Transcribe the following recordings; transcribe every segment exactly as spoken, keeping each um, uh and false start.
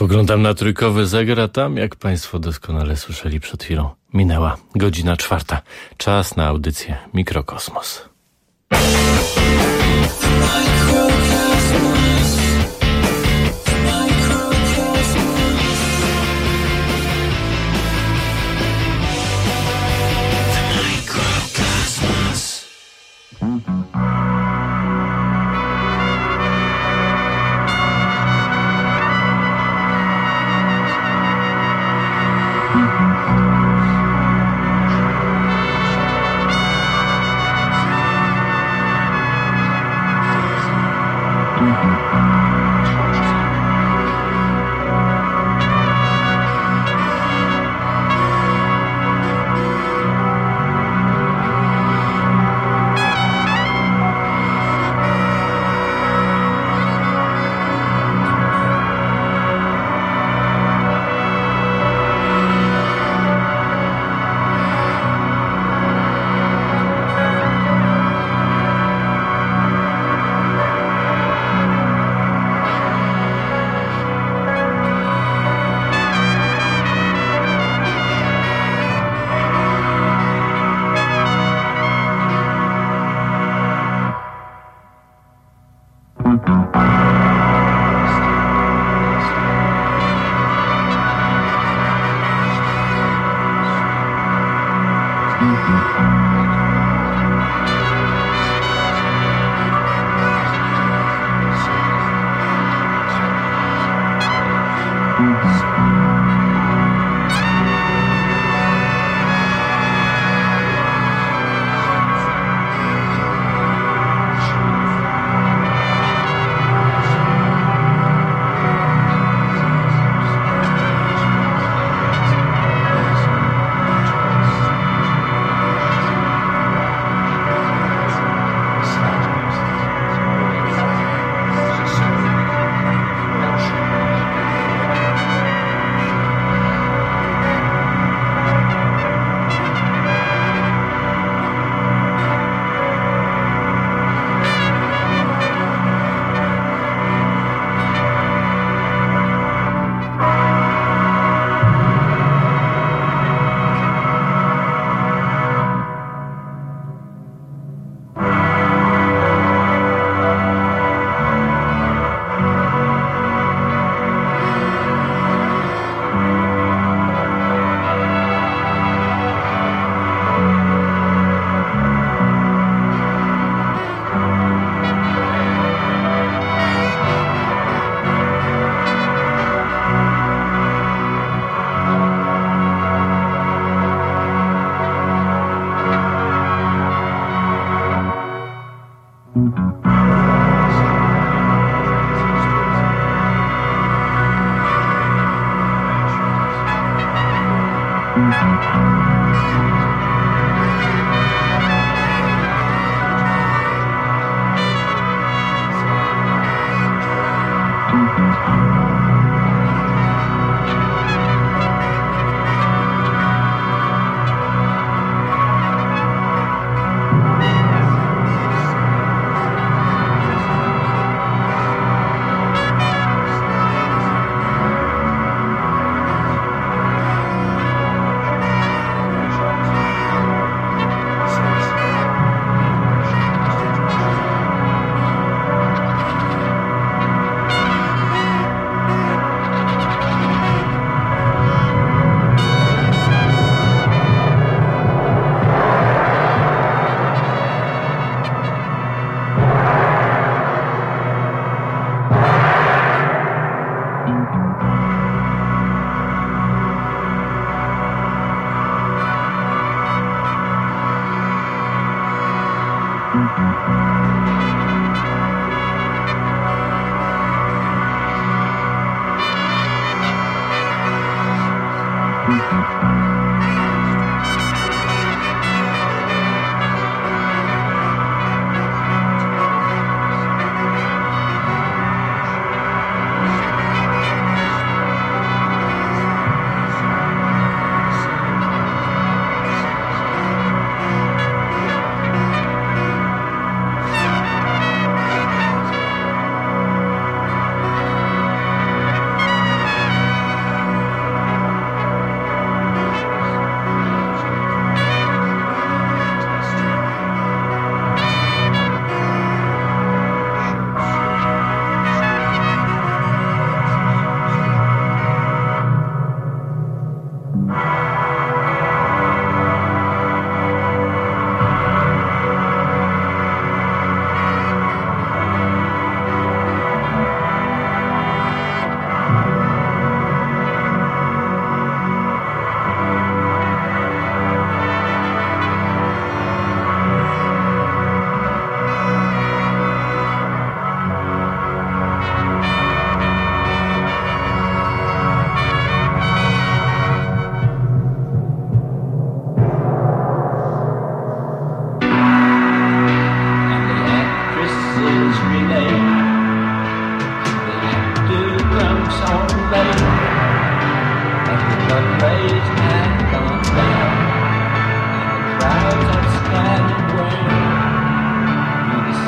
Spoglądam na trójkowy zegar, a tam, jak państwo doskonale słyszeli przed chwilą, minęła godzina czwarta. Czas na audycję Mikrokosmos.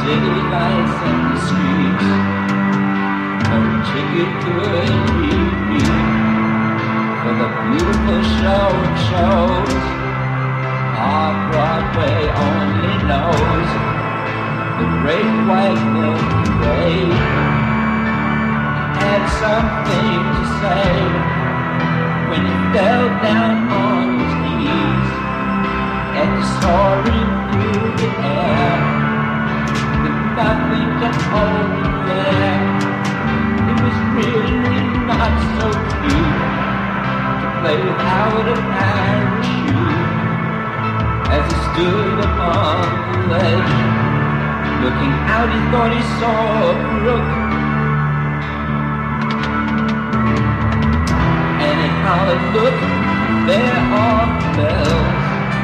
city lights and the streets. No ticket could keep me for the beautiful show and shows. Our Broadway only knows the great white Milky Way. Had something to say when he fell down on his knees and soaring through the air with nothing to hold him there. It was really not so cute to play without a parachute as he stood upon the ledge. Looking out, he thought he saw a brook, and he hollered, "Look, there are bells."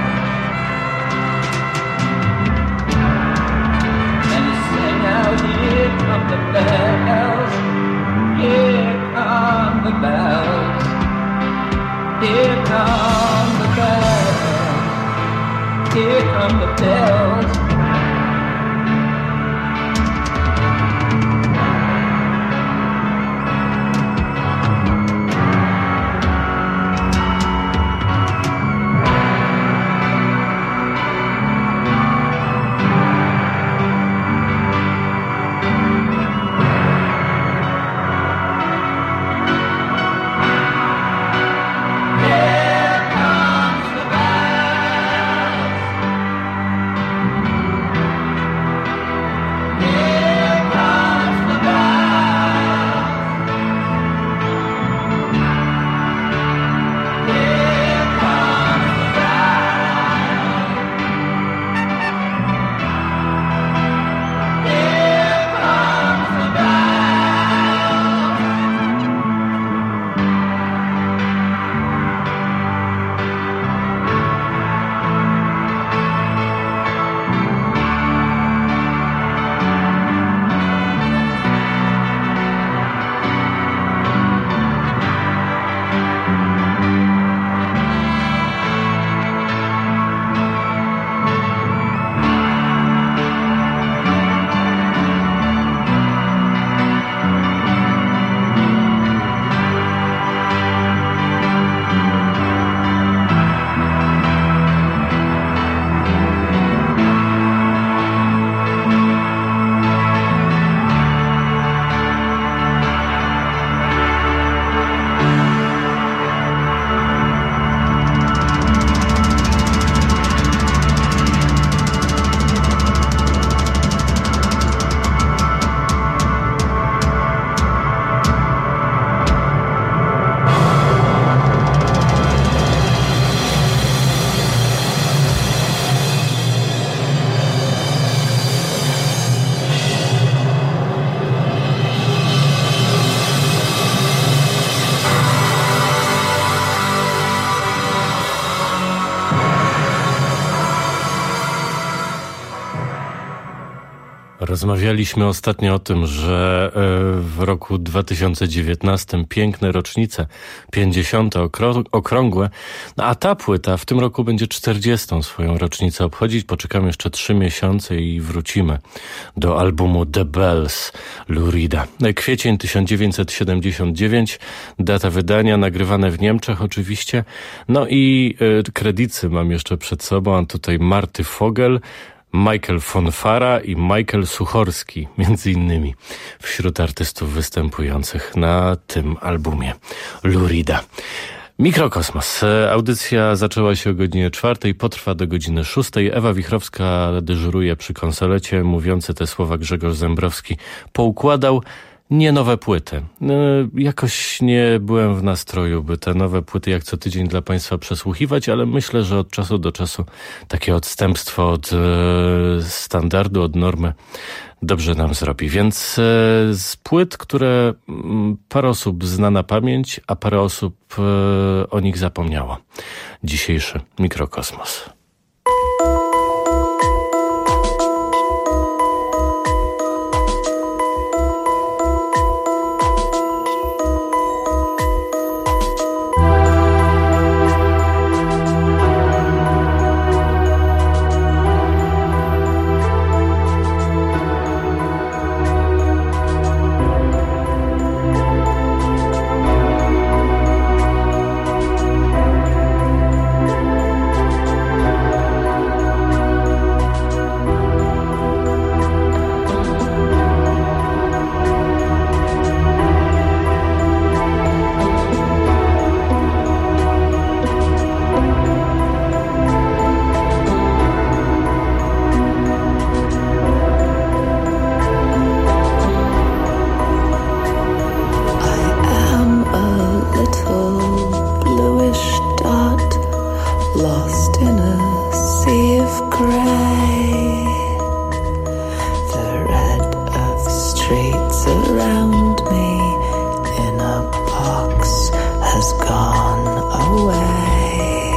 And he sang out, "Here come the bells, here come the bells, here come the bells, here come the bells." Rozmawialiśmy ostatnio o tym, że w roku dwa tysiące dziewiętnastym piękne rocznice, pięćdziesiąte okrągłe, a ta płyta w tym roku będzie czterdziestą swoją rocznicę obchodzić. Poczekamy jeszcze trzy miesiące i wrócimy do albumu The Bells Lou Reeda. Kwiecień tysiąc dziewięćset siedemdziesiąt dziewięć, data wydania, nagrywane w Niemczech oczywiście. No i kredyty mam jeszcze przed sobą, a tutaj Marty Fogel, Michael Fonfara i Michael Suchorski, między innymi, wśród artystów występujących na tym albumie Lou Reeda. Mikrokosmos. Audycja zaczęła się o godzinie czwartej, potrwa do godziny szóstej. Ewa Wichrowska dyżuruje przy konsolecie. Mówiący te słowa Grzegorz Zembrowski poukładał nie nowe płyty. Jakoś nie byłem w nastroju, by te nowe płyty jak co tydzień dla Państwa przesłuchiwać, ale myślę, że od czasu do czasu takie odstępstwo od standardu, od normy dobrze nam zrobi. Więc z płyt, które parę osób zna na pamięć, a parę osób o nich zapomniało. Dzisiejszy Mikrokosmos. lost in a sea of grey. The red of streets around me in a box has gone away.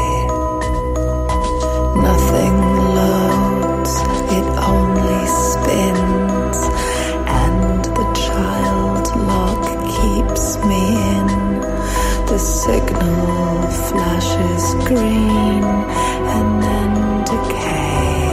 Nothing loads, it only spins, and the child lock keeps me in. The signal flashes green and then decays.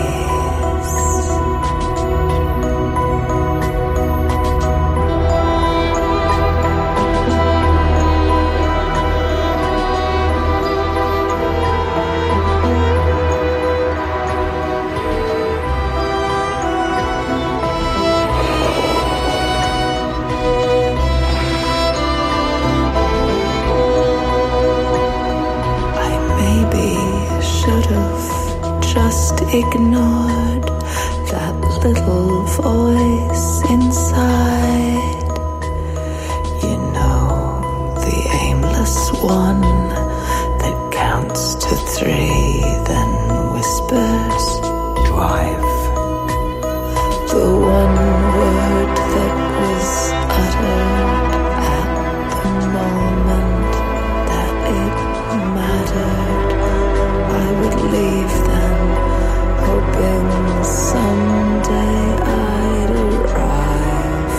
Just ignored that little voice inside. You know, the aimless one that counts to three, then whispers, drive. The one word that was uttered at the moment that it mattered. I would leave then, hoping someday I'd arrive.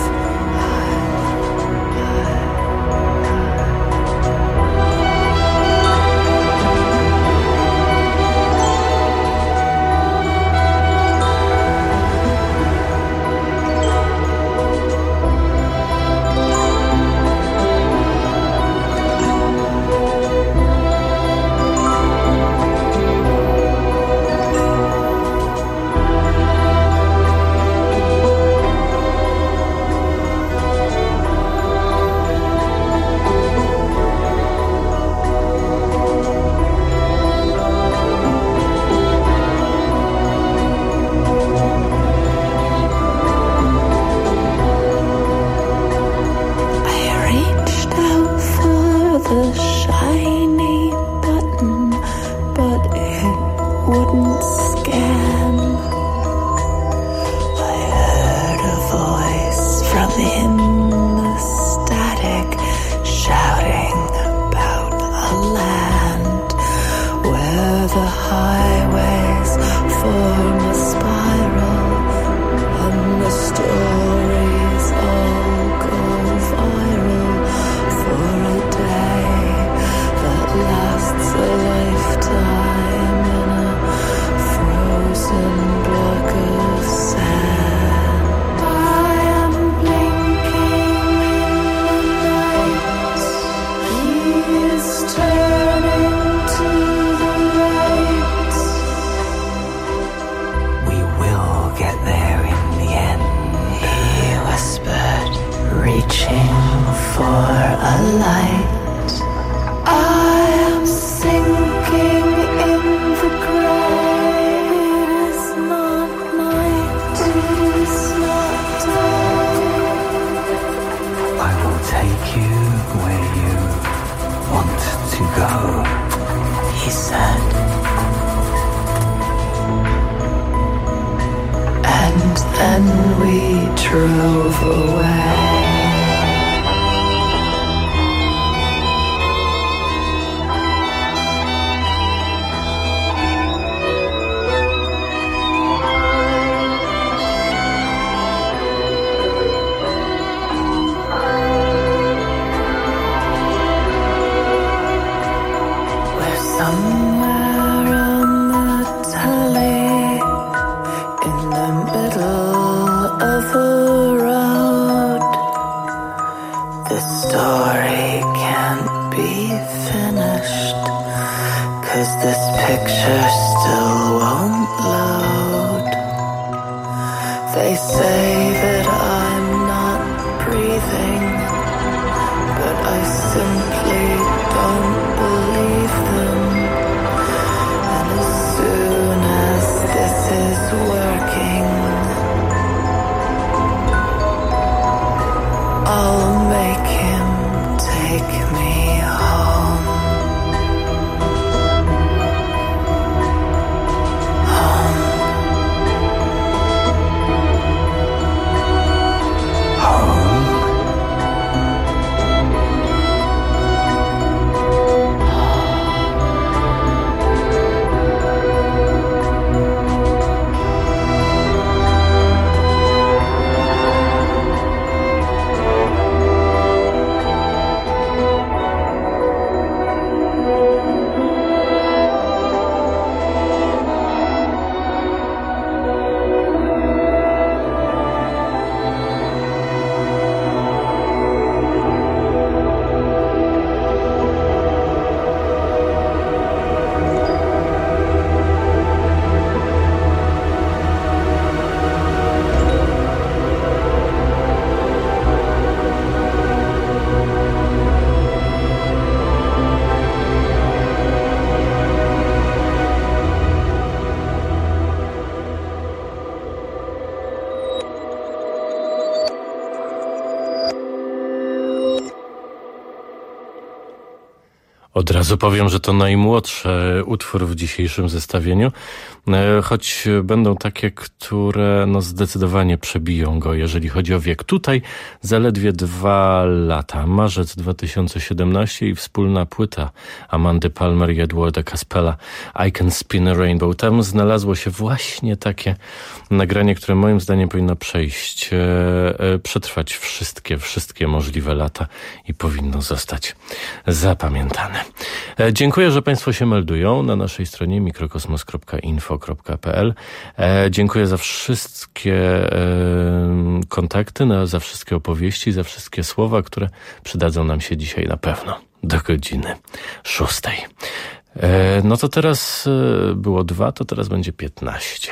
Od razu powiem, że to najmłodszy utwór w dzisiejszym zestawieniu, choć będą takie, które no zdecydowanie przebiją go, jeżeli chodzi o wiek. Tutaj zaledwie dwa lata, marzec dwa tysiące siedemnasty i wspólna płyta Amandy Palmer i Edwarda Caspella, I Can Spin a Rainbow. Tam znalazło się właśnie takie nagranie, które moim zdaniem powinno przejść, przetrwać wszystkie, wszystkie możliwe lata i powinno zostać zapamiętane. Dziękuję, że Państwo się meldują na naszej stronie mikrokosmos kropka info kropka p l. Dziękuję za wszystkie kontakty, za wszystkie opowieści, za wszystkie słowa, które przydadzą nam się dzisiaj na pewno do godziny szóstej. No to teraz było dwa, to teraz będzie piętnaście.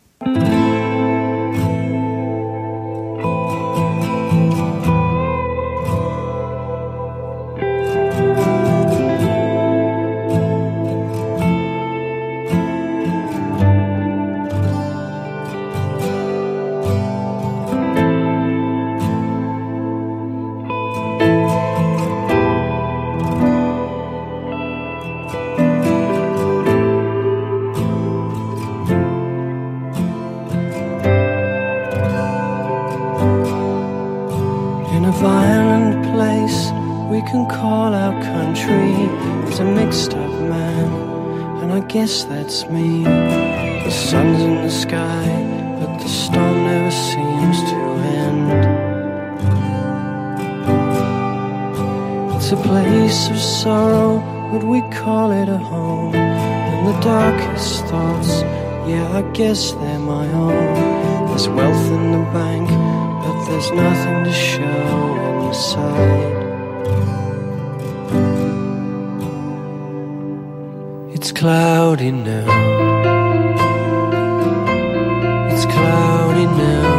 Guess that's me. The sun's in the sky, but the storm never seems to end. It's a place of sorrow, but we call it a home. And the darkest thoughts, yeah, I guess they're my own. There's wealth in the bank, but there's nothing to show inside. It's cloudy now. It's cloudy now.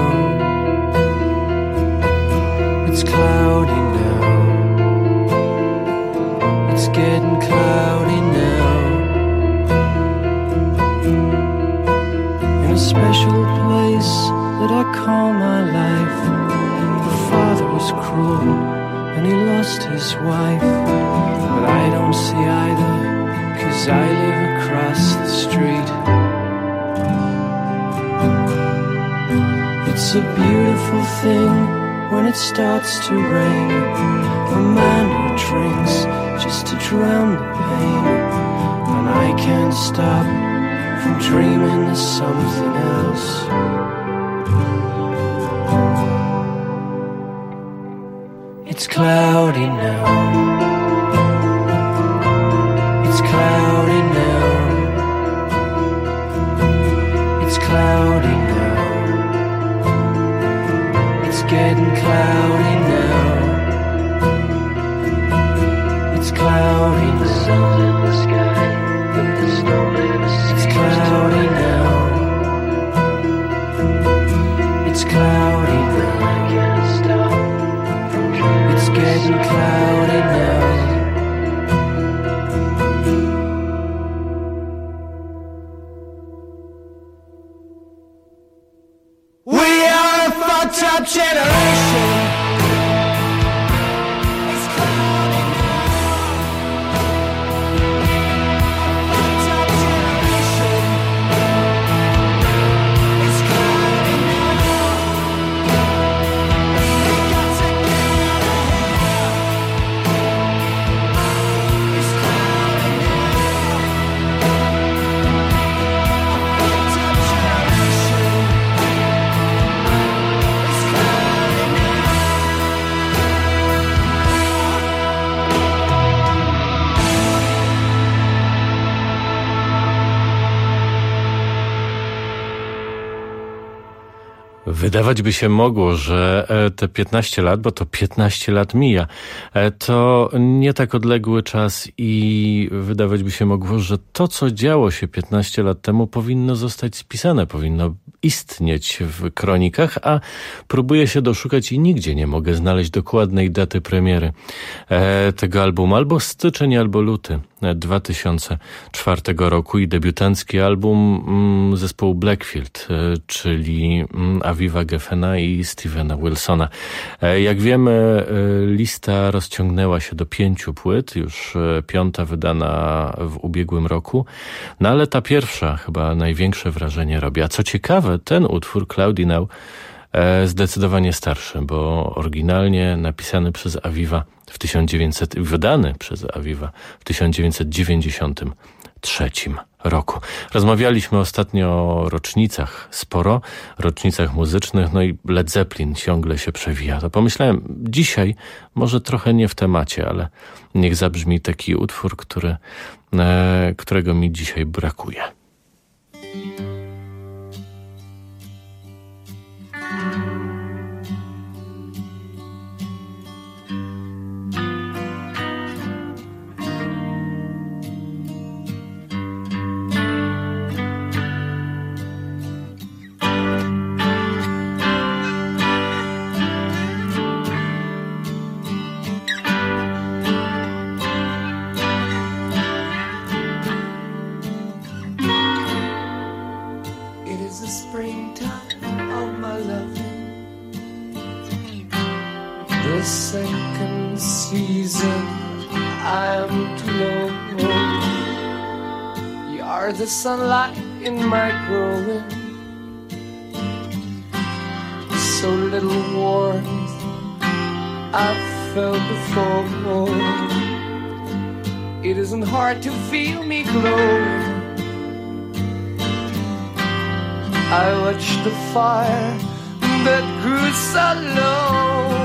It's cloudy now. It's getting cloudy now. In a special place that I call my life, the father was cruel and he lost his wife, but I don't see either, 'cause I live across the street. It's a beautiful thing when it starts to rain. A man who drinks just to drown the pain. And I can't stop from dreaming of something else. It's cloudy now. It's cloudy now. It's cloudy now. It's getting cloudy now. It's cloudy now. The sun's in the sky, but the storm never seems. It's cloudy now. It's cloudy now. I can't stop from dreaming. It's getting cloudy now. Top generation. It's cloudy now. Top generation. It's cloudy now. We got to get out of here. It's cloudy now. Top generation. Wydawać by się mogło, że te piętnaście lat, bo to piętnaście lat mija, to nie tak odległy czas i wydawać by się mogło, że to, co działo się piętnaście lat temu, powinno zostać spisane, powinno istnieć w kronikach, a próbuję się doszukać i nigdzie nie mogę znaleźć dokładnej daty premiery tego albumu. Albo styczeń, albo luty dwa tysiące czwartego roku i debiutancki album mm, zespołu Blackfield, e, czyli mm, Aviva Geffena i Stevena Wilsona. E, jak wiemy, e, lista rozciągnęła się do pięciu płyt, już e, piąta wydana w ubiegłym roku, no ale ta pierwsza chyba największe wrażenie robi. A co ciekawe, ten utwór Cloudy Now zdecydowanie starszy, bo oryginalnie napisany przez Aviva w tysiąc dziewięćset, wydany przez Aviva w tysiąc dziewięćset dziewięćdziesiątym trzecim roku. Rozmawialiśmy ostatnio o rocznicach, sporo rocznicach muzycznych, no i Led Zeppelin ciągle się przewija. To pomyślałem, dzisiaj może trochę nie w temacie, ale niech zabrzmi taki utwór, który, e, którego mi dzisiaj brakuje. Second season, I'm too low. You are the sunlight in my growing. So little warmth I've felt before. It isn't hard to feel me glowing. I watched the fire that grew so low.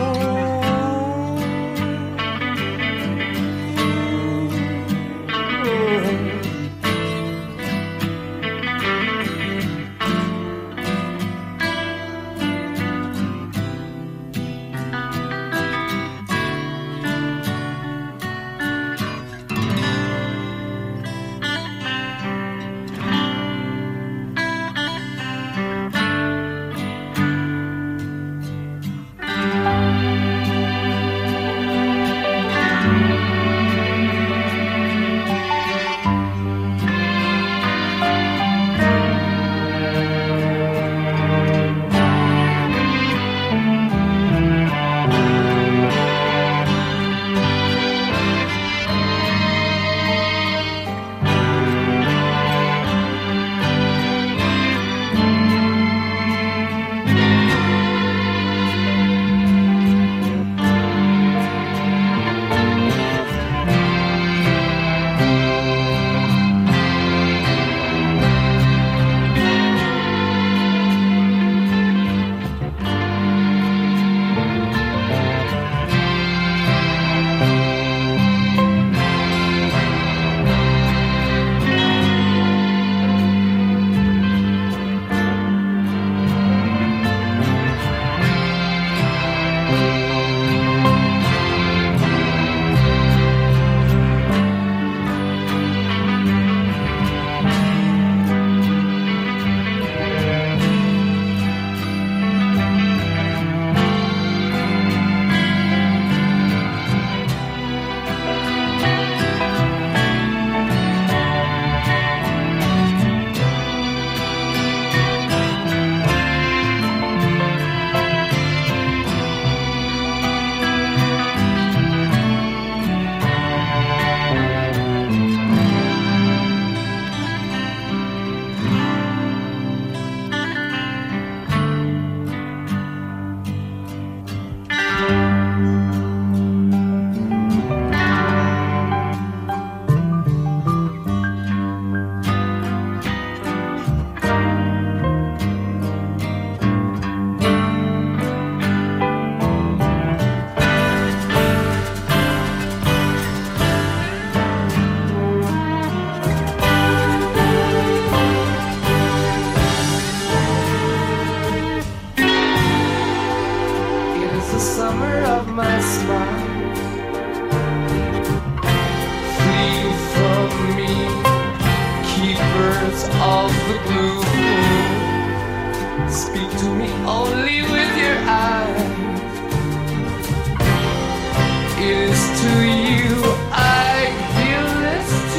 It is to you I give this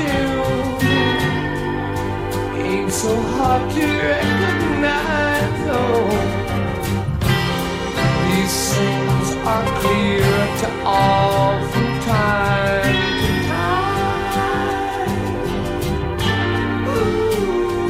so hard to recognize. Oh, these things are clear to all from time to time. Ooh.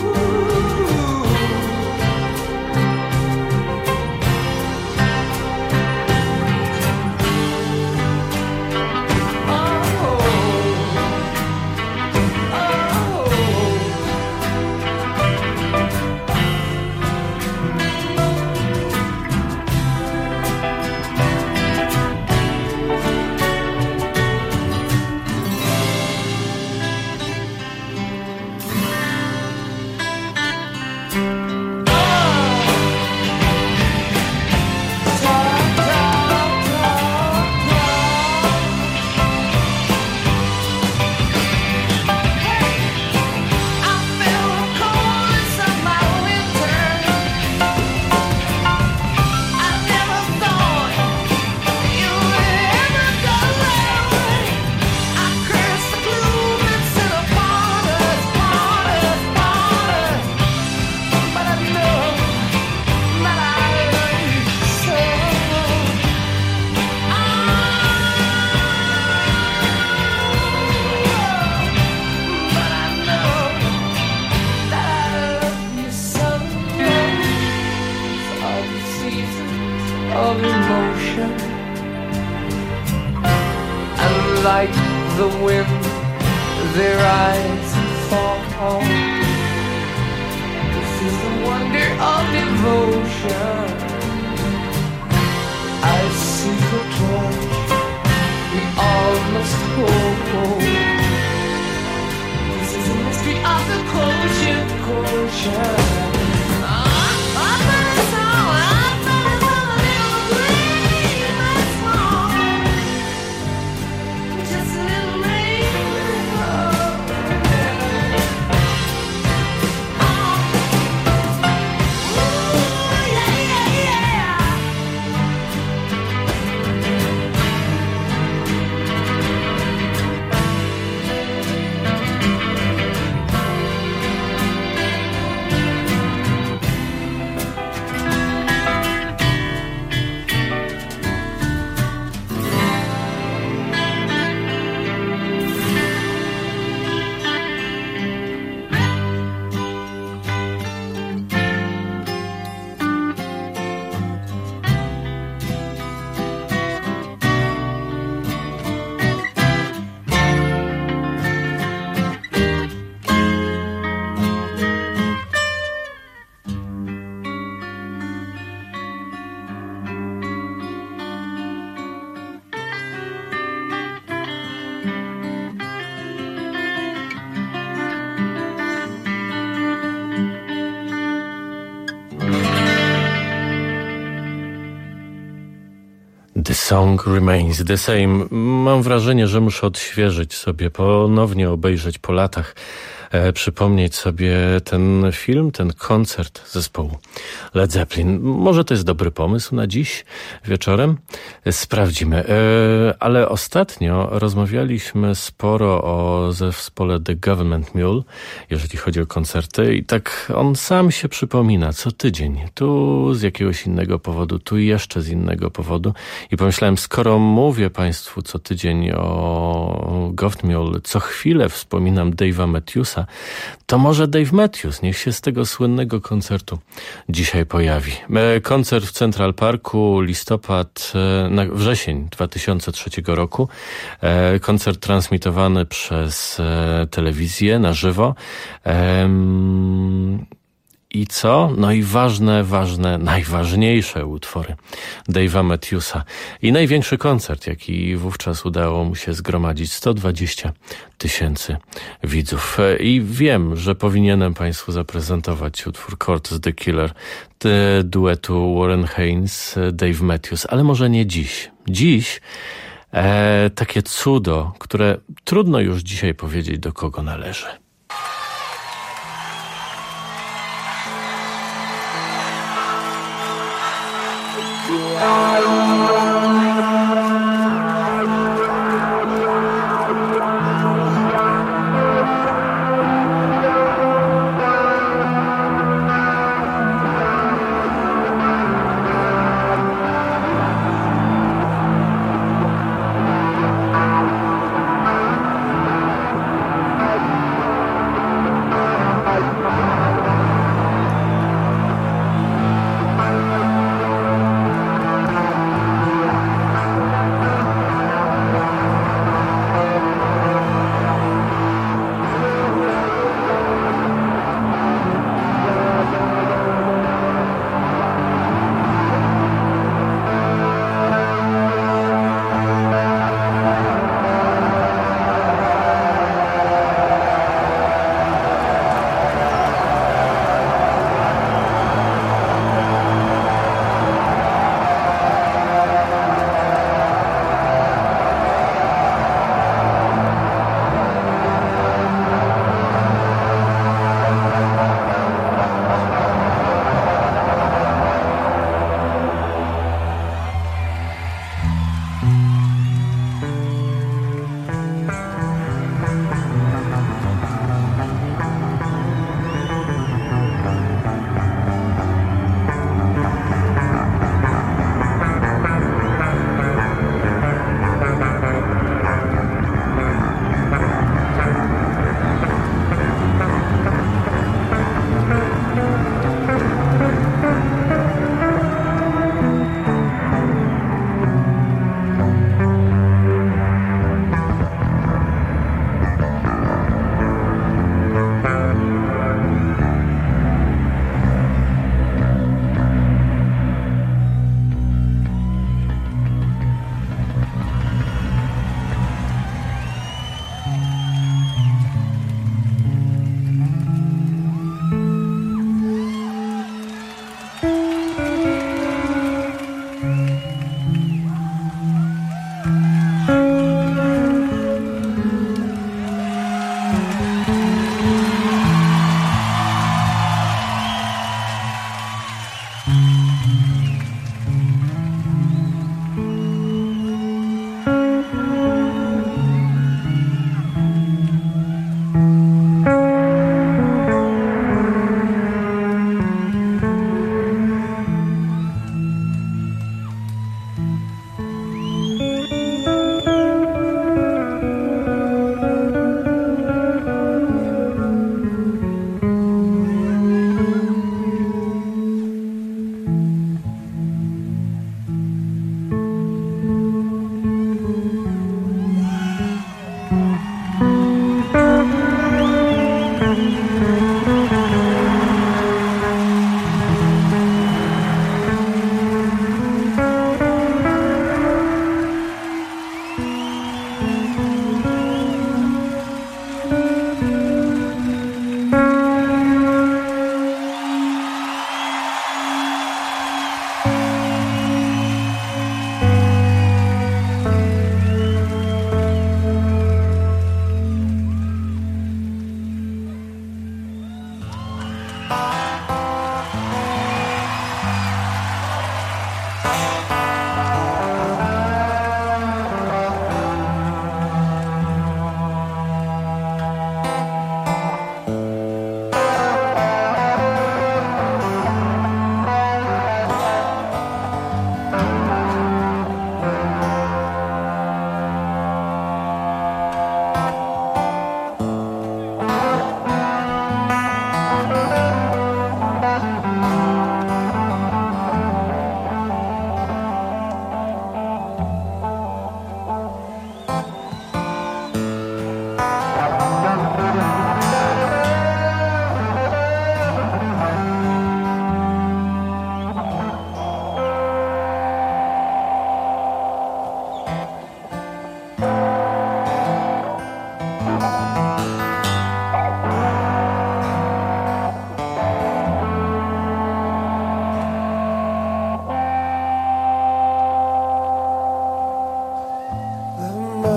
Like the wind, they rise and fall. This is the wonder of devotion. I see the torch we all must hold. This is the mystery of the quotient, quotient. The song remains the same. Mam wrażenie, że muszę odświeżyć sobie, ponownie obejrzeć po latach, e, przypomnieć sobie ten film, ten koncert zespołu Led Zeppelin. Może to jest dobry pomysł na dziś wieczorem? Sprawdzimy. E, ale ostatnio rozmawialiśmy sporo o zespole The Government Mule, jeżeli chodzi o koncerty, i tak on sam się przypomina co tydzień. Tu z jakiegoś innego powodu, tu jeszcze z innego powodu. I pomyślałem, skoro mówię Państwu co tydzień o Government Mule, co chwilę wspominam Dave'a Matthewsa, to może Dave Matthews niech się z tego słynnego koncertu dzisiaj pojawi. Koncert w Central Parku, listopad, na wrzesień dwa tysiące trzeciego roku. Koncert transmitowany przez telewizję na żywo. I co? No i ważne, ważne, najważniejsze utwory Dave'a Matthewsa. I największy koncert, jaki wówczas udało mu się zgromadzić, sto dwadzieścia tysięcy widzów. I wiem, że powinienem Państwu zaprezentować utwór Cortez the Killer, duetu Warren Haynes, Dave Matthews, ale może nie dziś. Dziś e, takie cudo, które trudno już dzisiaj powiedzieć, do kogo należy.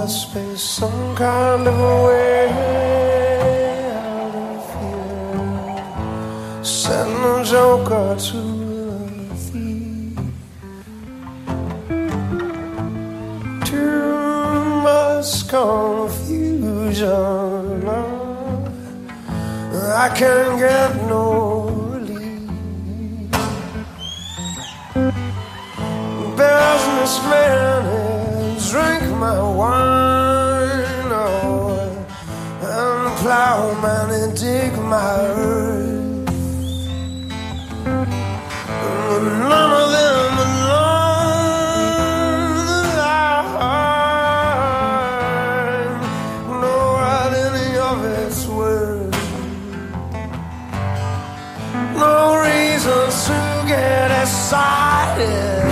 must be some kind of a way out of here. Send a joker to the thief. Too much confusion. I can't get no relief. Businessman and drink my wine, oh, and the plowman and dig my earth. None of them along the line know what any of it's worth. No reason to get excited.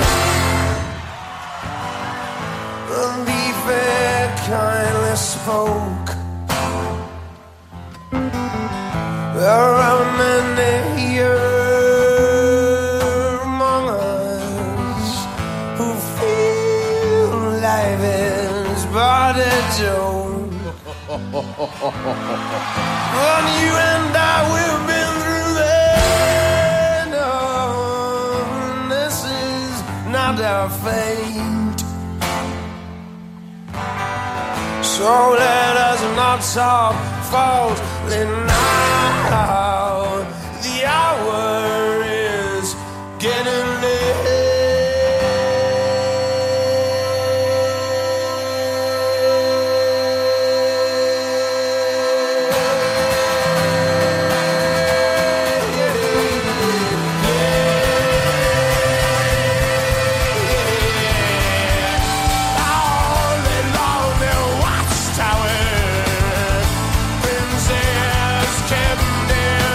Be fair, kindly spoke. There are many here among us who feel life is but a joke. But you and I, we've been through that. No, this is not our fate. So let us not talk falsely now. The hour is getting late. Kept there.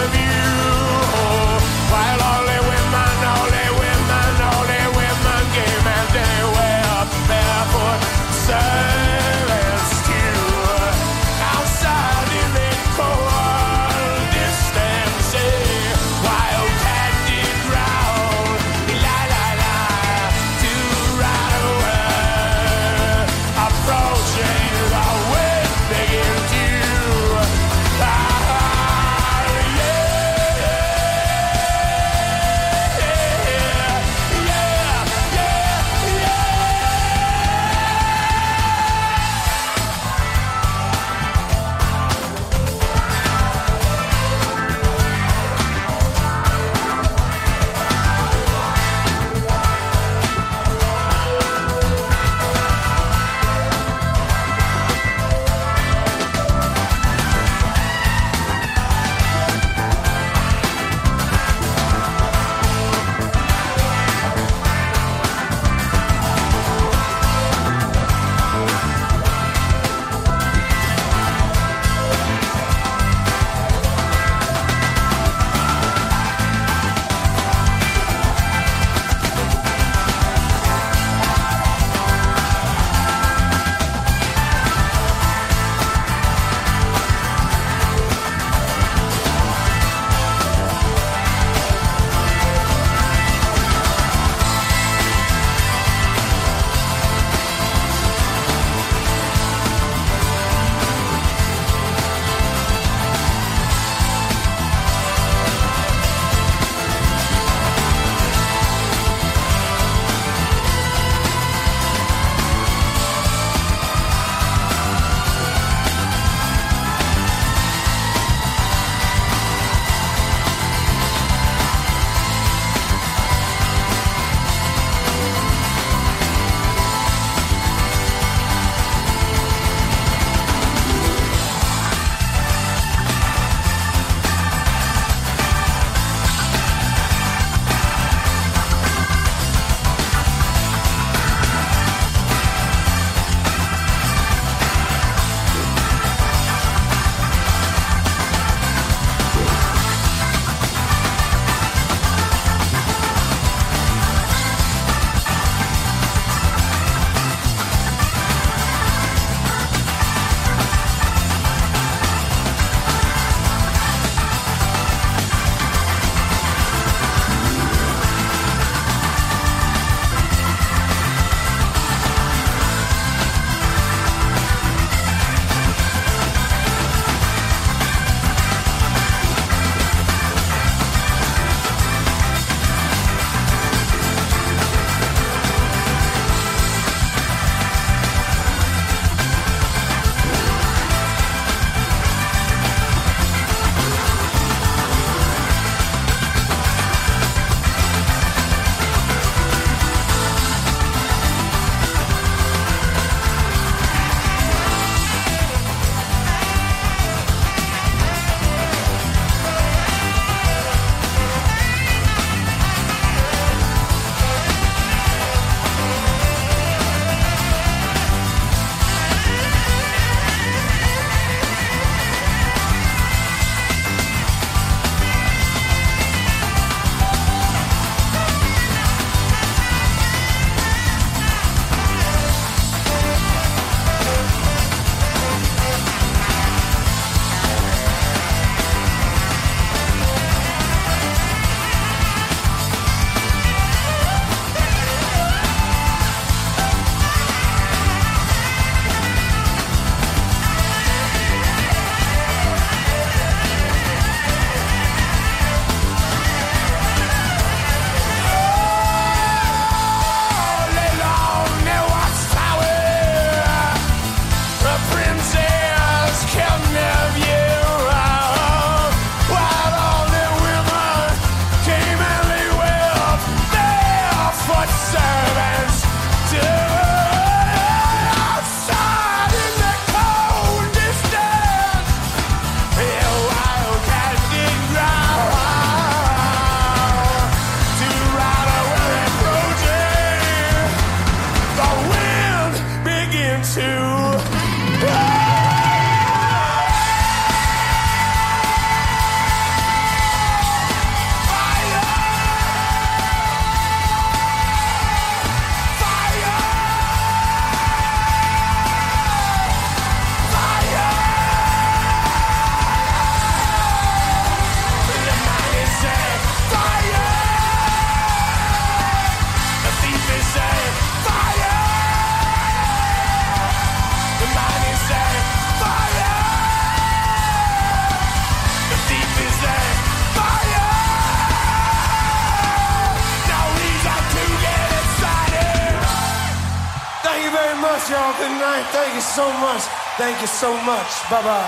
bless y'all. Good night. Thank you so much. Thank you so much. Bye-bye.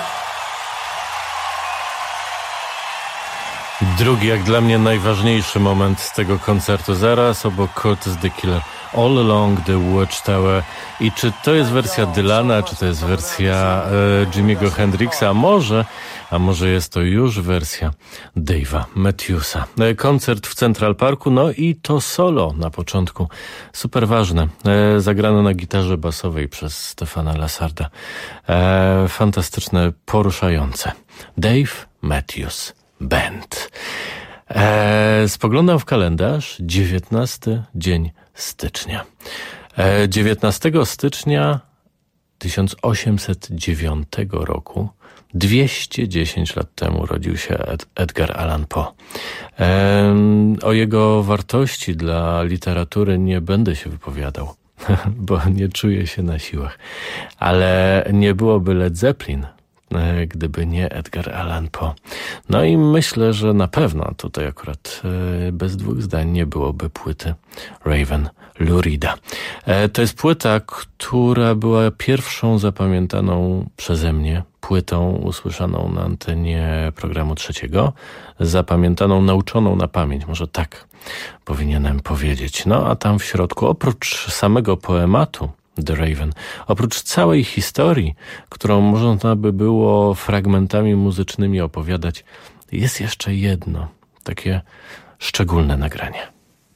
Drugi, jak dla mnie najważniejszy moment tego koncertu, zaraz obok Curtis the Killer, All Along the Watchtower. I czy to jest wersja Dylana, czy to jest wersja e, Jimmy'ego Hendrixa, a może, a może jest to już wersja Dave'a Matthewsa. E, koncert w Central Parku, no i to solo na początku, super ważne, e, zagrane na gitarze basowej przez Stefana Lasarda. E, fantastyczne, poruszające. Dave Matthews Band. E, spoglądam w kalendarz, dziewiętnasty dzień stycznia. E, dziewiętnastego stycznia tysiąc osiemset dziewiątego roku, dwieście dziesięć lat temu, urodził się Ed, Edgar Allan Poe. E, o jego wartości dla literatury nie będę się wypowiadał, bo nie czuję się na siłach. Ale nie byłoby Led Zeppelin, gdyby nie Edgar Allan Poe. No i myślę, że na pewno tutaj akurat bez dwóch zdań nie byłoby płyty Raven Lou Reeda. To jest płyta, która była pierwszą zapamiętaną przeze mnie płytą usłyszaną na antenie programu trzeciego, zapamiętaną, nauczoną na pamięć, może tak powinienem powiedzieć. No a tam w środku, oprócz samego poematu The Raven, oprócz całej historii, którą można by było fragmentami muzycznymi opowiadać, jest jeszcze jedno takie szczególne nagranie.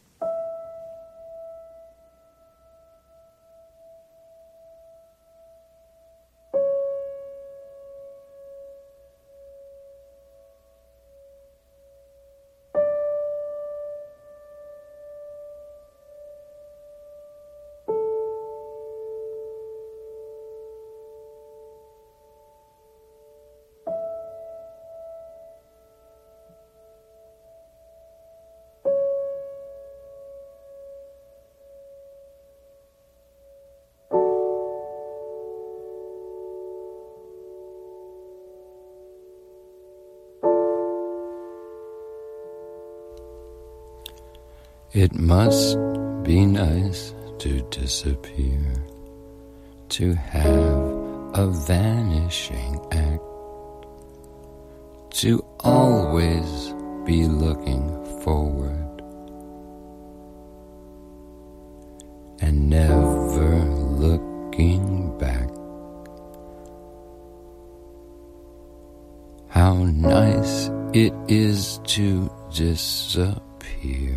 It must be nice to disappear, to have a vanishing act, to always be looking forward and never looking back. How nice it is to disappear,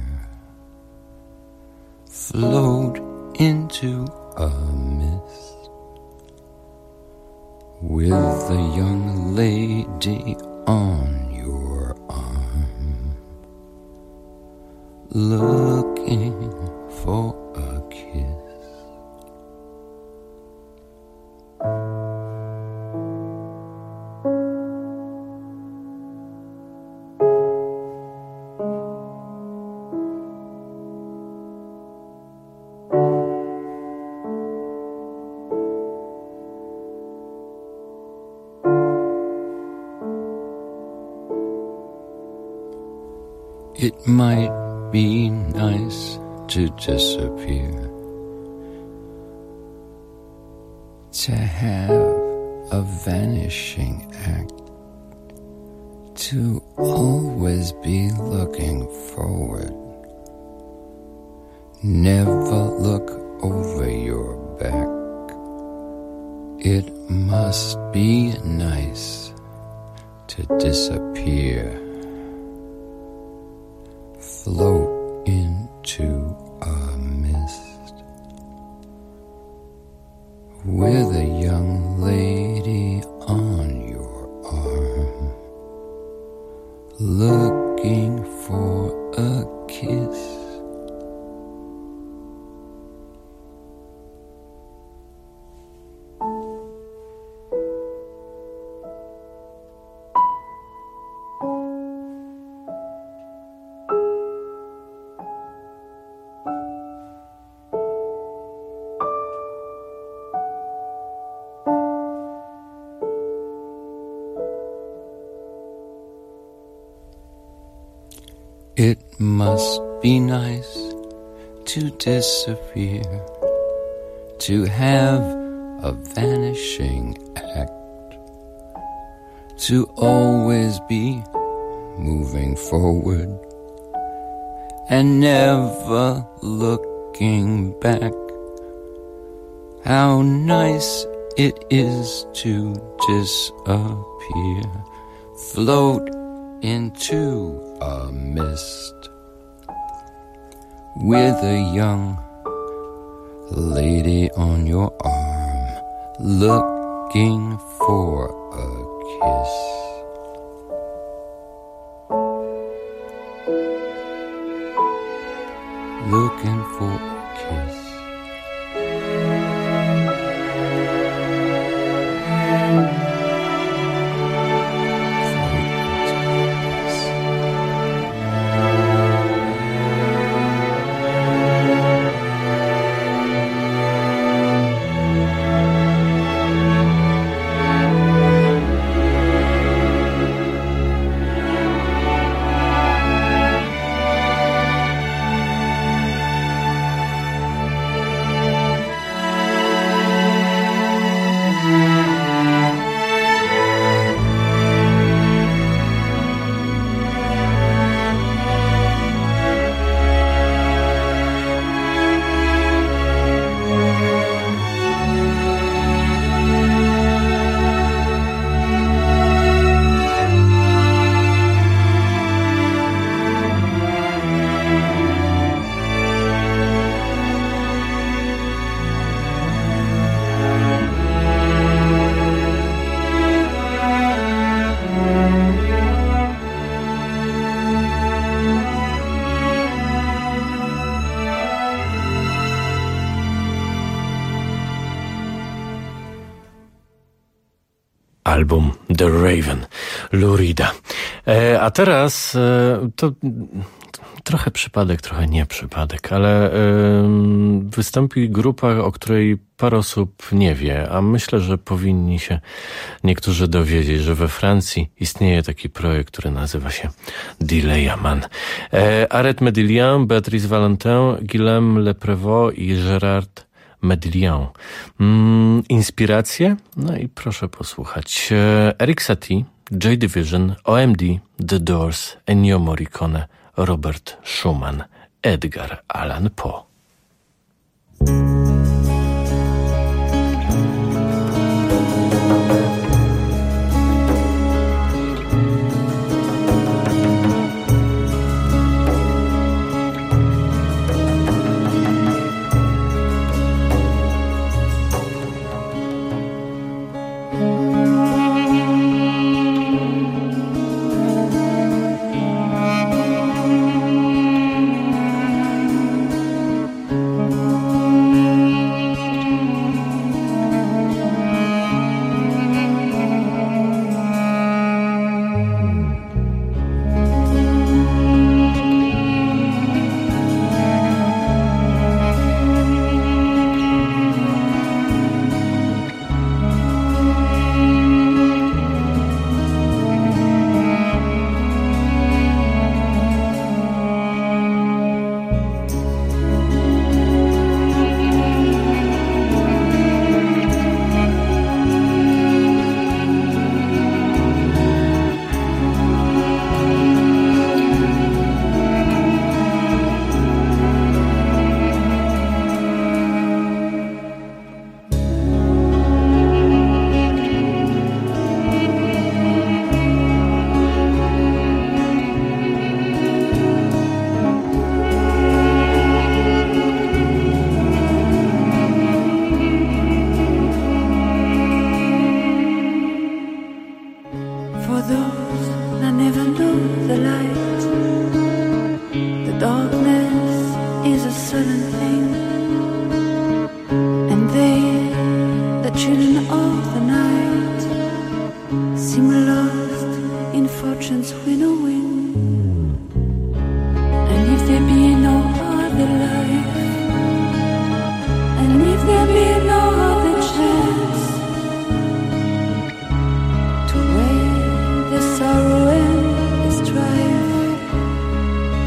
float into a mist with a young lady on your arm, looking for a kiss. It might be nice to disappear, to have a vanishing act, to always be looking forward, never look over your back. It must be nice to disappear, float into a mist with a young lady on your arm, looking for a kiss. It must be nice to disappear, to have a vanishing act, to always be moving forward and never looking back. How nice it is to disappear, float into a mist with a young lady on your arm, looking for a kiss. Looking for a kiss. Album The Raven, Lou Reeda. E, a teraz e, to trochę przypadek, trochę nie przypadek, ale e, wystąpi grupa, o której parę osób nie wie, a myślę, że powinni się niektórzy dowiedzieć, że we Francji istnieje taki projekt, który nazywa się Dileyaman. E, Arrête Médillion, Béatrice Valentin, Guillaume Leprévost i Gérard Médillion. Mm, inspiracje? No i proszę posłuchać. Eric Satie, Joy Division, O M D, The Doors, Ennio Morricone, Robert Schumann, Edgar Allan Poe.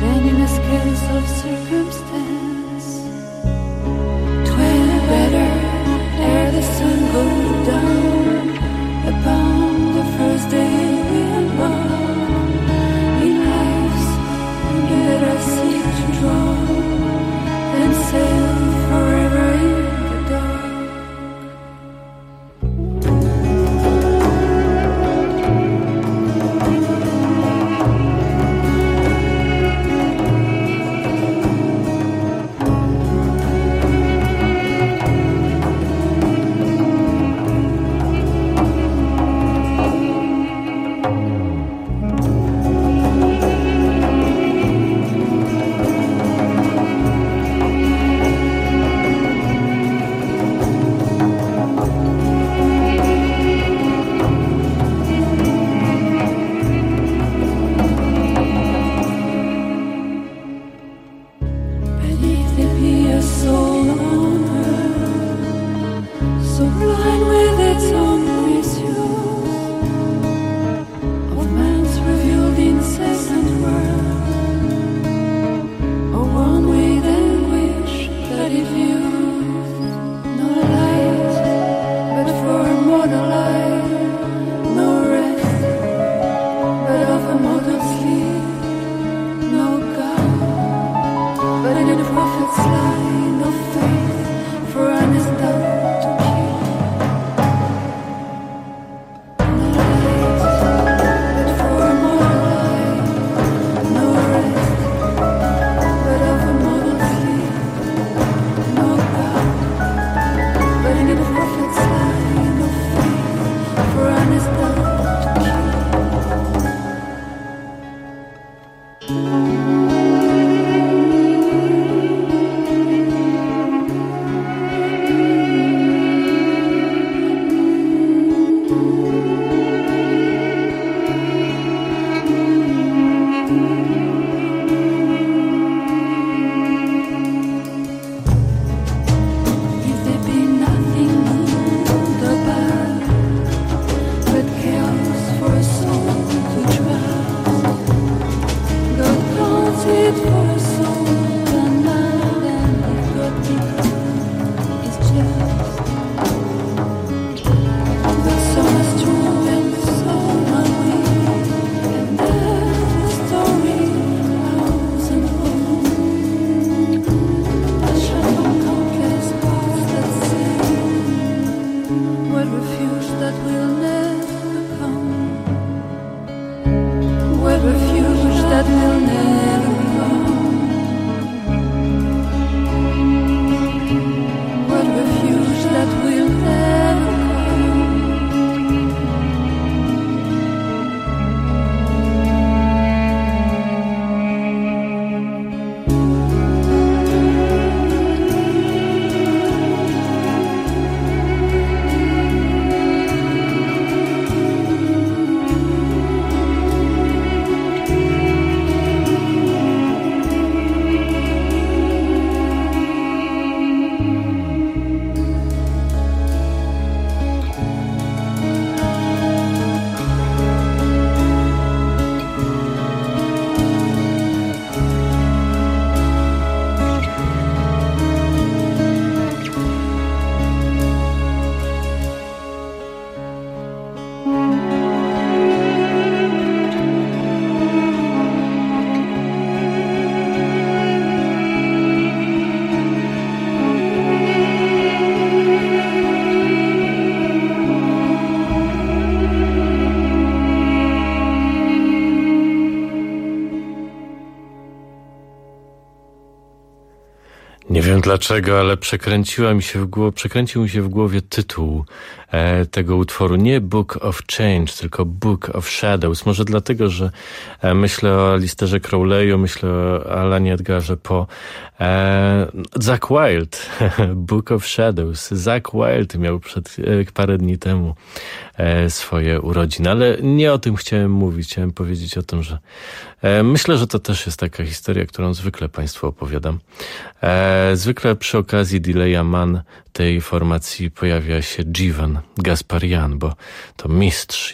Of circumstance, 'twere better Nie wiem dlaczego, ale przekręciła mi się w głowie, przekręcił mi się w głowie tytuł e, tego utworu. Nie Book of Change, tylko Book of Shadows. Może dlatego, że e, myślę o Alisterze Crowley'u, myślę o Alanie Edgarze Poe. E, Zakk Wylde, Book of Shadows. Zakk Wylde miał przed e, parę dni temu e, swoje urodziny, ale nie o tym chciałem mówić. Chciałem powiedzieć o tym, że e, myślę, że to też jest taka historia, którą zwykle Państwu opowiadam. E, Zwykle przy okazji Delaya Man tej formacji pojawia się Jivan Gasparian, bo to mistrz